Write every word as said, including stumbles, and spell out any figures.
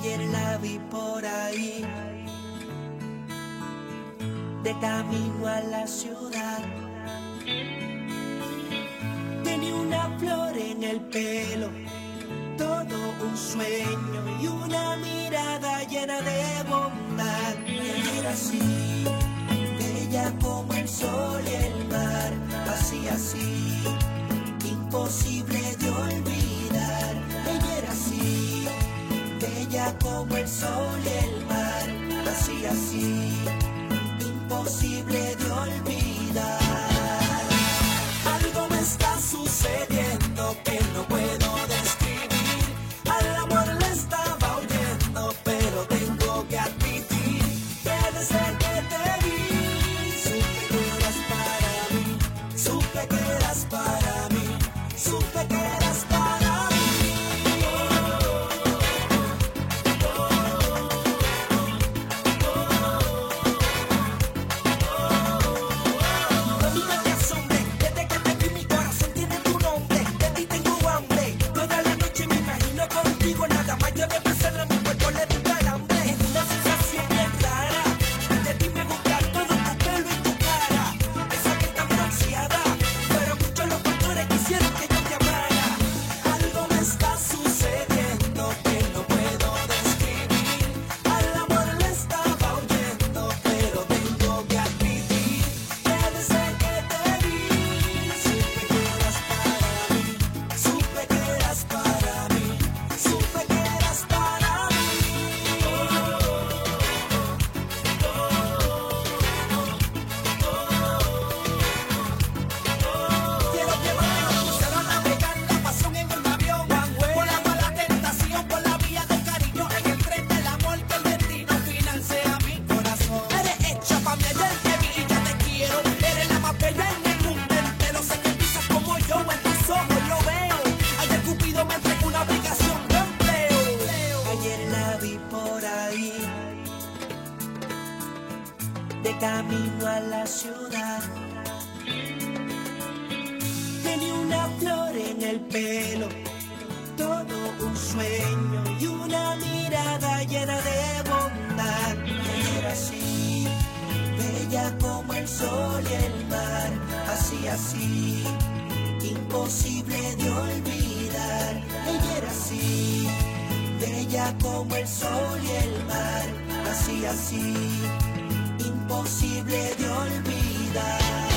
Ayer la vi por ahí, de camino a la ciudad. Tenía una flor en el pelo, todo un sueño y una mirada llena de bondad. Y era así, bella como el sol y el mar, así, así, imposible de olvidar. Ella era así, bella como el sol y el mar, así, así, imposible de olvidar. Algo me está sucediendo que no puedo describir. Al amor le estaba huyendo, pero tengo que admitir que desde que te vi, supe que eras para mí, supe que eras para mí, supe que eras para mí. Conmigo te asombré, desde que te vi mi corazón tiene tu nombre, de ti tengo hambre, toda la noche me imagino contigo, nada más yo de pensar en mi cuerpo le pica el hambre. Es una sensación bien rara, de ti me gusta todo tu pelo y tu cara, esa que está bronceada, pero muchos los factores quisieron que yo te amara. Algo me está sucediendo que no puedo describir. Al amor le estaba huyendo, pero tengo que admitir que desde que te vi, supe que eras para mí, supe que eras para mí, supe que eras para mí. Quiero llevarte a crucero a navegar la pasión en un avión, por la mala tentación, por la vía del cariño, en el tren del amor, que el destino final sea mi corazón. Eres hecha pa' mí, ayer te vi y ya te quiero. Eres la más bella en el mundo entero. Sé que pisas como yo, en tus ojos lo veo. Ayer Cupido me entregó una aplicación de empleo. Ayer la vi por ahí, de camino a la ciudad. Tenía una flor en el pelo, todo un sueño y una mirada llena de bondad. Ella era así, bella como el sol y el mar, así, así, imposible de olvidar. Ella era así, bella como el sol y el mar, así, así, imposible de olvidar.